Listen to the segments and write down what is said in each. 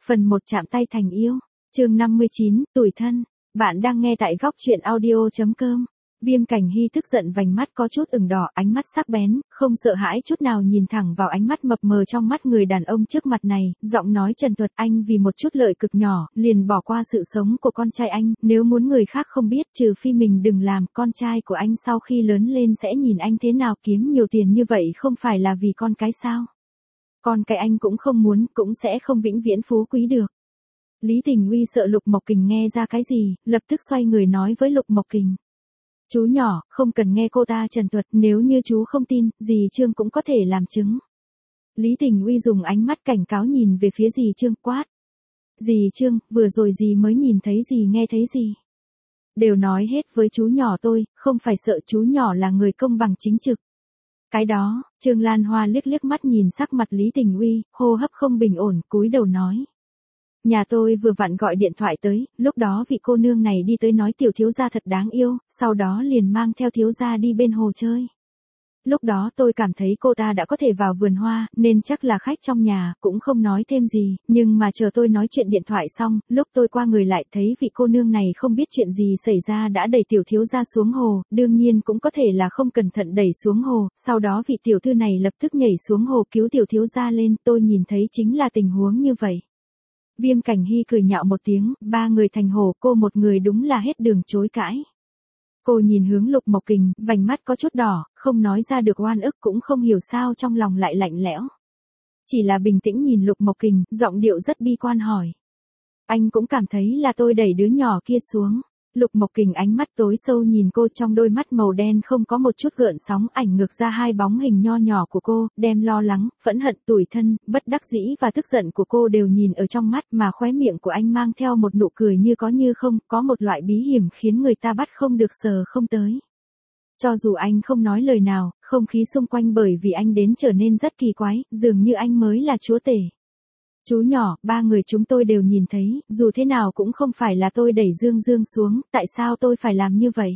Phần 1 chạm tay thành yêu. Chương 59, tủi thân. Bạn đang nghe tại góc truyện audio.com. Viêm Cảnh Hy tức giận, vành mắt có chút ửng đỏ, ánh mắt sắc bén, không sợ hãi chút nào nhìn thẳng vào ánh mắt mập mờ trong mắt người đàn ông trước mặt này, giọng nói trần thuật: anh vì một chút lợi cực nhỏ, liền bỏ qua sự sống của con trai anh, nếu muốn người khác không biết, trừ phi mình đừng làm, con trai của anh sau khi lớn lên sẽ nhìn anh thế nào, kiếm nhiều tiền như vậy không phải là vì con cái sao? Con cái anh cũng không muốn, cũng sẽ không vĩnh viễn phú quý được. Lý Tình Uy sợ Lục Mộc Kình nghe ra cái gì, lập tức xoay người nói với Lục Mộc Kình. Chú nhỏ, không cần nghe cô ta trần thuật, nếu như chú không tin, dì Trương cũng có thể làm chứng. Lý Tình Uy dùng ánh mắt cảnh cáo nhìn về phía dì Trương, quát. Dì Trương, vừa rồi dì mới nhìn thấy gì nghe thấy gì? Đều nói hết với chú nhỏ tôi, không phải sợ, chú nhỏ là người công bằng chính trực. Cái đó, Trương Lan Hoa liếc liếc mắt nhìn sắc mặt Lý Tình Uy, hô hấp không bình ổn, cúi đầu nói. Nhà tôi vừa vặn gọi điện thoại tới, lúc đó vị cô nương này đi tới nói tiểu thiếu gia thật đáng yêu, sau đó liền mang theo thiếu gia đi bên hồ chơi. Lúc đó tôi cảm thấy cô ta đã có thể vào vườn hoa, nên chắc là khách trong nhà, cũng không nói thêm gì, nhưng mà chờ tôi nói chuyện điện thoại xong, lúc tôi qua người lại thấy vị cô nương này không biết chuyện gì xảy ra đã đẩy tiểu thiếu gia xuống hồ, đương nhiên cũng có thể là không cẩn thận đẩy xuống hồ, sau đó vị tiểu thư này lập tức nhảy xuống hồ cứu tiểu thiếu gia lên, tôi nhìn thấy chính là tình huống như vậy. Viêm Cảnh Hy cười nhạo một tiếng, ba người thành hồ, cô một người đúng là hết đường chối cãi. Cô nhìn hướng Lục Mộc Kình, vành mắt có chút đỏ, không nói ra được oan ức, cũng không hiểu sao trong lòng lại lạnh lẽo. Chỉ là bình tĩnh nhìn Lục Mộc Kình, giọng điệu rất bi quan hỏi. Anh cũng cảm thấy là tôi đẩy đứa nhỏ kia xuống. Lục Mộc Kình ánh mắt tối sâu nhìn cô, trong đôi mắt màu đen không có một chút gợn sóng, ảnh ngược ra hai bóng hình nho nhỏ của cô, đem lo lắng, phẫn hận, tủi thân, bất đắc dĩ và tức giận của cô đều nhìn ở trong mắt, mà khóe miệng của anh mang theo một nụ cười như có như không, có một loại bí hiểm khiến người ta bắt không được sờ không tới. Cho dù anh không nói lời nào, không khí xung quanh bởi vì anh đến trở nên rất kỳ quái, dường như anh mới là chúa tể. Chú nhỏ, ba người chúng tôi đều nhìn thấy, dù thế nào cũng không phải là tôi đẩy Dương Dương xuống, tại sao tôi phải làm như vậy?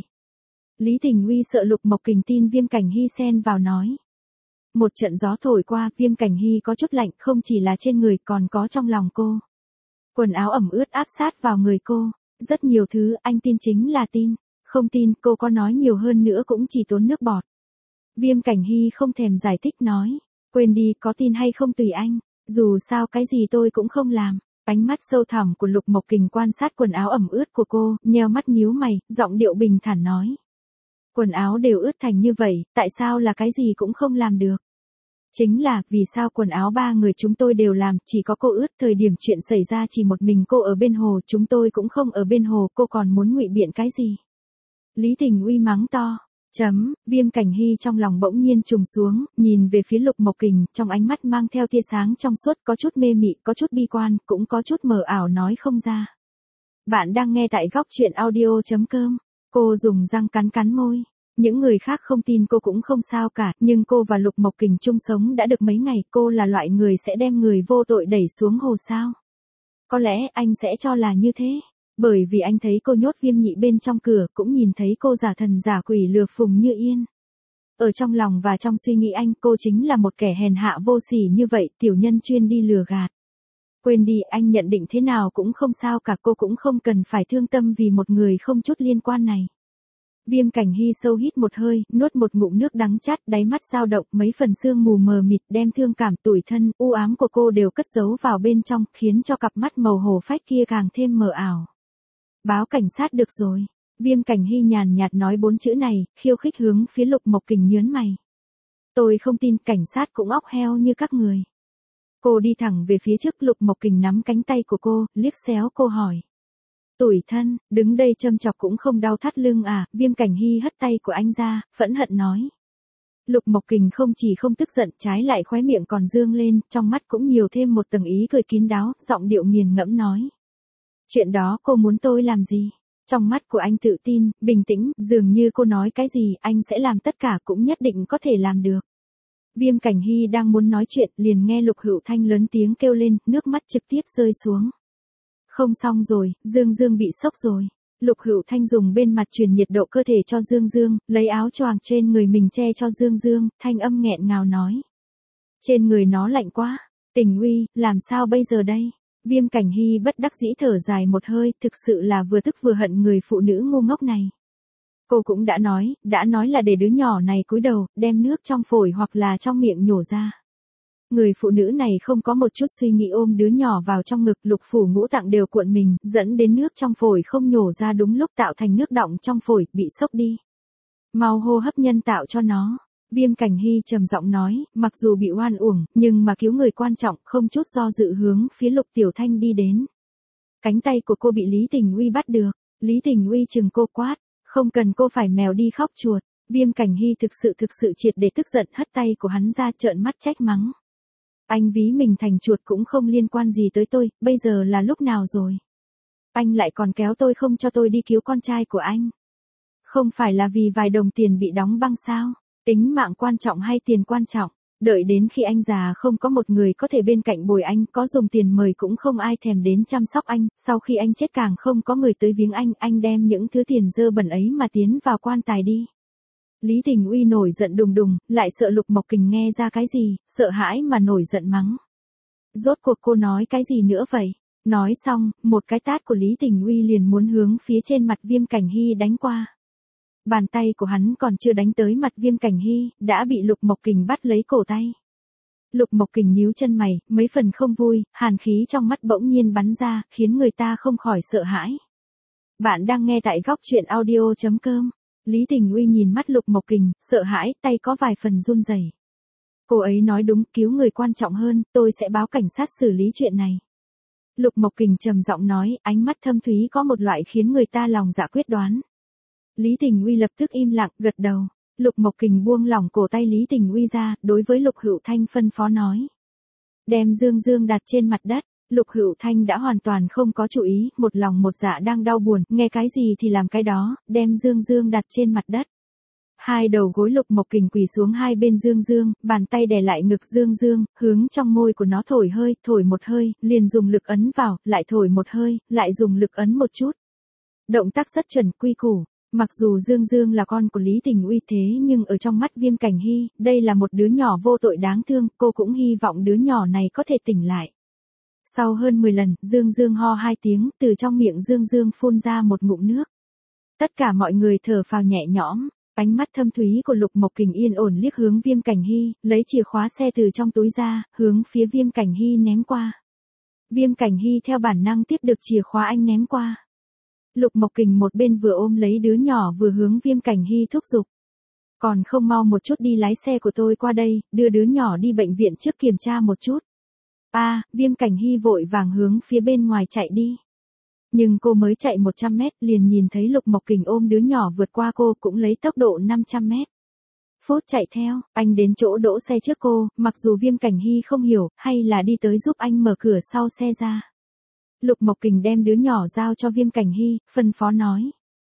Lý Tình Uy sợ Lục Mộc Kình tin Viêm Cảnh Hy xen vào nói. Một trận gió thổi qua, Viêm Cảnh Hy có chút lạnh, không chỉ là trên người còn có trong lòng cô. Quần áo ẩm ướt áp sát vào người cô, rất nhiều thứ, anh tin chính là tin, không tin cô có nói nhiều hơn nữa cũng chỉ tốn nước bọt. Viêm Cảnh Hy không thèm giải thích nói, quên đi, có tin hay không tùy anh. Dù sao cái gì tôi cũng không làm. Ánh mắt sâu thẳm của Lục Mộc Kình quan sát quần áo ẩm ướt của cô, nheo mắt nhíu mày, giọng điệu bình thản nói. Quần áo đều ướt thành như vậy, tại sao là cái gì cũng không làm được? Chính là, vì sao quần áo ba người chúng tôi đều làm, chỉ có cô ướt, thời điểm chuyện xảy ra chỉ một mình cô ở bên hồ, chúng tôi cũng không ở bên hồ, cô còn muốn ngụy biện cái gì? Lý Tình Uy mắng to. Viêm Cảnh Hy trong lòng bỗng nhiên trùng xuống, nhìn về phía Lục Mộc Kình, trong ánh mắt mang theo tia sáng trong suốt, có chút mê mị, có chút bi quan, cũng có chút mờ ảo nói không ra. Bạn đang nghe tại góc truyện audio.com. Cô dùng răng cắn cắn môi. Những người khác không tin cô cũng không sao cả, nhưng cô và Lục Mộc Kình chung sống đã được mấy ngày, cô là loại người sẽ đem người vô tội đẩy xuống hồ sao? Có lẽ anh sẽ cho là như thế. Bởi vì anh thấy cô nhốt Viêm Nhị bên trong cửa, cũng nhìn thấy cô giả thần giả quỷ lừa Phùng Như Yên. Ở trong lòng và trong suy nghĩ anh, cô chính là một kẻ hèn hạ vô sỉ như vậy, tiểu nhân chuyên đi lừa gạt. Quên đi, anh nhận định thế nào cũng không sao cả, cô cũng không cần phải thương tâm vì một người không chút liên quan này. Viêm Cảnh Hy sâu hít một hơi, nuốt một ngụm nước đắng chát, đáy mắt dao động, mấy phần sương mù mờ mịt, đem thương cảm, tủi thân, u ám của cô đều cất giấu vào bên trong, khiến cho cặp mắt màu hổ phách kia càng thêm mờ ảo. Báo cảnh sát được rồi. Viêm Cảnh Hy nhàn nhạt nói 4 chữ này, khiêu khích hướng phía Lục Mộc Kình nhớn mày. Tôi không tin, cảnh sát cũng óc heo như các người. Cô đi thẳng về phía trước, Lục Mộc Kình nắm cánh tay của cô, liếc xéo cô hỏi. Tủi thân, đứng đây châm chọc cũng không đau thắt lưng à? Viêm Cảnh Hy hất tay của anh ra, phẫn hận nói. Lục Mộc Kình không chỉ không tức giận, trái lại khóe miệng còn dương lên, trong mắt cũng nhiều thêm một tầng ý cười kín đáo, giọng điệu nghiền ngẫm nói. Chuyện đó cô muốn tôi làm gì? Trong mắt của anh tự tin, bình tĩnh, dường như cô nói cái gì, anh sẽ làm tất cả, cũng nhất định có thể làm được. Viêm Cảnh Hy đang muốn nói chuyện, liền nghe Lục Hữu Thanh lớn tiếng kêu lên, nước mắt trực tiếp rơi xuống. Không xong rồi, Dương Dương bị sốc rồi. Lục Hữu Thanh dùng bên mặt truyền nhiệt độ cơ thể cho Dương Dương, lấy áo choàng trên người mình che cho Dương Dương, thanh âm nghẹn ngào nói. Trên người nó lạnh quá. Tình Uy, làm sao bây giờ đây? Viêm Cảnh Hy bất đắc dĩ thở dài một hơi, thực sự là vừa tức vừa hận người phụ nữ ngu ngốc này. Cô cũng đã nói là để đứa nhỏ này cúi đầu, đem nước trong phổi hoặc là trong miệng nhổ ra. Người phụ nữ này không có một chút suy nghĩ ôm đứa nhỏ vào trong ngực, lục phủ ngũ tạng đều cuộn mình, dẫn đến nước trong phổi không nhổ ra đúng lúc tạo thành nước đọng trong phổi, bị sốc đi. Mau hô hấp nhân tạo cho nó. Viêm Cảnh Hy trầm giọng nói, mặc dù bị oan uổng, nhưng mà cứu người quan trọng, không chút do dự hướng phía Lục Tiểu Thanh đi đến. Cánh tay của cô bị Lý Tình Uy bắt được. Lý Tình Uy chừng cô quát, không cần cô phải mèo đi khóc chuột. Viêm Cảnh Hy thực sự triệt để tức giận, hất tay của hắn ra, trợn mắt trách mắng. Anh ví mình thành chuột cũng không liên quan gì tới tôi, bây giờ là lúc nào rồi? Anh lại còn kéo tôi không cho tôi đi cứu con trai của anh. Không phải là vì vài đồng tiền bị đóng băng sao? Tính mạng quan trọng hay tiền quan trọng? Đợi đến khi anh già không có một người có thể bên cạnh bồi anh, có dùng tiền mời cũng không ai thèm đến chăm sóc anh, sau khi anh chết càng không có người tới viếng anh đem những thứ tiền dơ bẩn ấy mà tiến vào quan tài đi. Lý Tình Uy nổi giận đùng đùng, lại sợ Lục Mộc Kình nghe ra cái gì, sợ hãi mà nổi giận mắng. Rốt cuộc cô nói cái gì nữa vậy? Nói xong, một cái tát của Lý Tình Uy liền muốn hướng phía trên mặt Viêm Cảnh Hy đánh qua. Bàn tay của hắn còn chưa đánh tới mặt Viêm Cảnh Hy, đã bị Lục Mộc Kình bắt lấy cổ tay. Lục Mộc Kình nhíu chân mày, mấy phần không vui, hàn khí trong mắt bỗng nhiên bắn ra, khiến người ta không khỏi sợ hãi. Bạn đang nghe tại Góc Truyện Audio.com. Lý Tình Uy nhìn mắt Lục Mộc Kình, sợ hãi, tay có vài phần run rẩy. Cô ấy nói đúng, cứu người quan trọng hơn, tôi sẽ báo cảnh sát xử lý chuyện này. Lục Mộc Kình trầm giọng nói, ánh mắt thâm thúy có một loại khiến người ta lòng dạ quyết đoán. Lý Tình Uy lập tức im lặng, gật đầu. Lục Mộc Kình buông lỏng cổ tay Lý Tình Uy ra, đối với Lục Hữu Thanh phân phó nói. Đem Dương Dương đặt trên mặt đất. Lục Hữu Thanh đã hoàn toàn không có chú ý, một lòng một dạ đang đau buồn, nghe cái gì thì làm cái đó, đem Dương Dương đặt trên mặt đất. Hai đầu gối Lục Mộc Kình quỳ xuống hai bên Dương Dương, bàn tay đè lại ngực Dương Dương, hướng trong môi của nó thổi một hơi, liền dùng lực ấn vào, lại thổi một hơi, lại dùng lực ấn một chút. Động tác rất chuẩn, quy củ. Mặc dù Dương Dương là con của Lý Tình Uy thế nhưng ở trong mắt Viêm Cảnh Hy, đây là một đứa nhỏ vô tội đáng thương, cô cũng hy vọng đứa nhỏ này có thể tỉnh lại. Sau hơn 10 lần, Dương Dương ho 2 tiếng, từ trong miệng Dương Dương phun ra một ngụm nước. Tất cả mọi người thở phào nhẹ nhõm, ánh mắt thâm thúy của Lục Mộc Kình yên ổn liếc hướng Viêm Cảnh Hy, lấy chìa khóa xe từ trong túi ra, hướng phía Viêm Cảnh Hy ném qua. Viêm Cảnh Hy theo bản năng tiếp được chìa khóa anh ném qua. Lục Mộc Kình một bên vừa ôm lấy đứa nhỏ vừa hướng Viêm Cảnh Hy thúc giục. Còn không mau một chút đi lái xe của tôi qua đây, đưa đứa nhỏ đi bệnh viện trước kiểm tra một chút. Viêm Cảnh Hy vội vàng hướng phía bên ngoài chạy đi. Nhưng cô mới chạy 100 mét liền nhìn thấy Lục Mộc Kình ôm đứa nhỏ vượt qua cô cũng lấy tốc độ 500 mét. Phút chạy theo, anh đến chỗ đỗ xe trước cô, mặc dù Viêm Cảnh Hy không hiểu, hay là đi tới giúp anh mở cửa sau xe ra. Lục Mộc Kình đem đứa nhỏ giao cho Viêm Cảnh Hy, phân phó nói.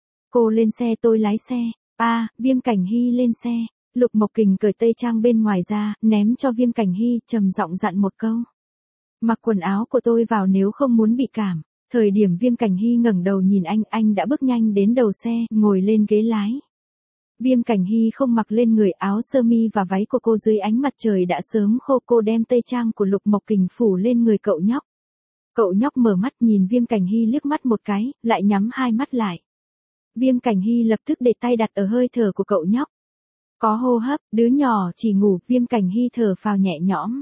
Cô lên xe tôi lái xe. Viêm Cảnh Hy lên xe. Lục Mộc Kình cởi tây trang bên ngoài ra, ném cho Viêm Cảnh Hy, trầm giọng dặn một câu. Mặc quần áo của tôi vào nếu không muốn bị cảm. Thời điểm Viêm Cảnh Hy ngẩng đầu nhìn anh đã bước nhanh đến đầu xe, ngồi lên ghế lái. Viêm Cảnh Hy không mặc lên người, áo sơ mi và váy của cô dưới ánh mặt trời đã sớm khô, cô đem tây trang của Lục Mộc Kình phủ lên người cậu nhóc. Cậu nhóc mở mắt nhìn Viêm Cảnh Hy liếc mắt một cái, lại nhắm hai mắt lại. Viêm Cảnh Hy lập tức để tay đặt ở hơi thở của cậu nhóc. Có hô hấp, đứa nhỏ chỉ ngủ, Viêm Cảnh Hy thở phào nhẹ nhõm.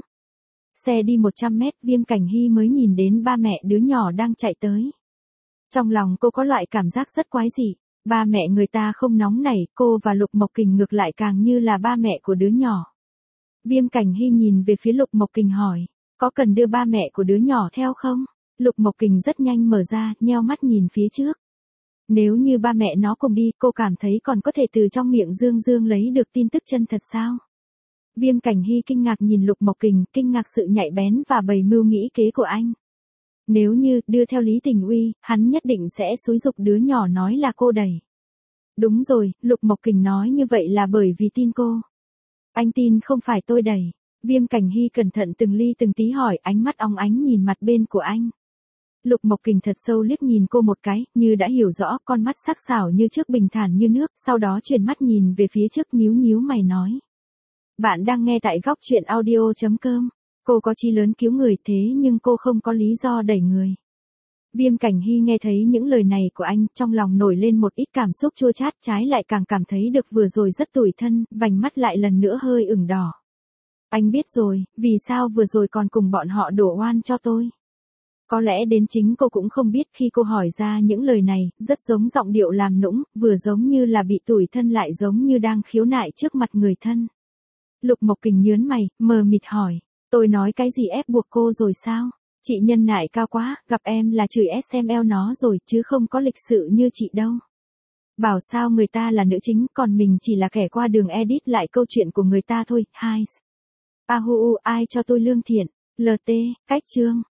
Xe đi 100 mét, Viêm Cảnh Hy mới nhìn đến ba mẹ đứa nhỏ đang chạy tới. Trong lòng cô có loại cảm giác rất quái dị. Ba mẹ người ta không nóng nảy, cô và Lục Mộc Kình ngược lại càng như là ba mẹ của đứa nhỏ. Viêm Cảnh Hy nhìn về phía Lục Mộc Kình hỏi, có cần đưa ba mẹ của đứa nhỏ theo không? Lục Mộc Kình rất nhanh mở ra, nheo mắt nhìn phía trước. Nếu như ba mẹ nó cùng đi, cô cảm thấy còn có thể từ trong miệng Dương Dương lấy được tin tức chân thật sao? Viêm Cảnh Hy kinh ngạc nhìn Lục Mộc Kình, kinh ngạc sự nhạy bén và bày mưu nghĩ kế của anh. Nếu như đưa theo Lý Tình Uy, hắn nhất định sẽ xúi giục đứa nhỏ nói là cô đẩy. Đúng rồi, Lục Mộc Kình nói như vậy là bởi vì tin cô. Anh tin không phải tôi đẩy. Viêm Cảnh Hy cẩn thận từng ly từng tí hỏi, ánh mắt óng ánh nhìn mặt bên của anh. Lục Mộc Kình thật sâu liếc nhìn cô một cái, như đã hiểu rõ, con mắt sắc sảo như trước bình thản như nước, sau đó chuyển mắt nhìn về phía trước nhíu nhíu mày nói. Bạn đang nghe tại Góc Truyện Audio.com. Cô có chí lớn cứu người thế nhưng cô không có lý do đẩy người. Viêm Cảnh Hy nghe thấy những lời này của anh, trong lòng nổi lên một ít cảm xúc chua chát, trái lại càng cảm thấy được vừa rồi rất tủi thân, vành mắt lại lần nữa hơi ửng đỏ. Anh biết rồi, vì sao vừa rồi còn cùng bọn họ đổ oan cho tôi. Có lẽ đến chính cô cũng không biết khi cô hỏi ra những lời này, rất giống giọng điệu làm nũng, vừa giống như là bị tủi thân lại giống như đang khiếu nại trước mặt người thân. Lục Mộc Kình nhớn mày, mờ mịt hỏi, tôi nói cái gì ép buộc cô rồi sao? Chị nhân nại cao quá, gặp em là chửi SML nó rồi chứ không có lịch sự như chị đâu. Bảo sao người ta là nữ chính còn mình chỉ là kẻ qua đường edit lại câu chuyện của người ta thôi, hai. Ai cho tôi lương thiện, LT, cách chương.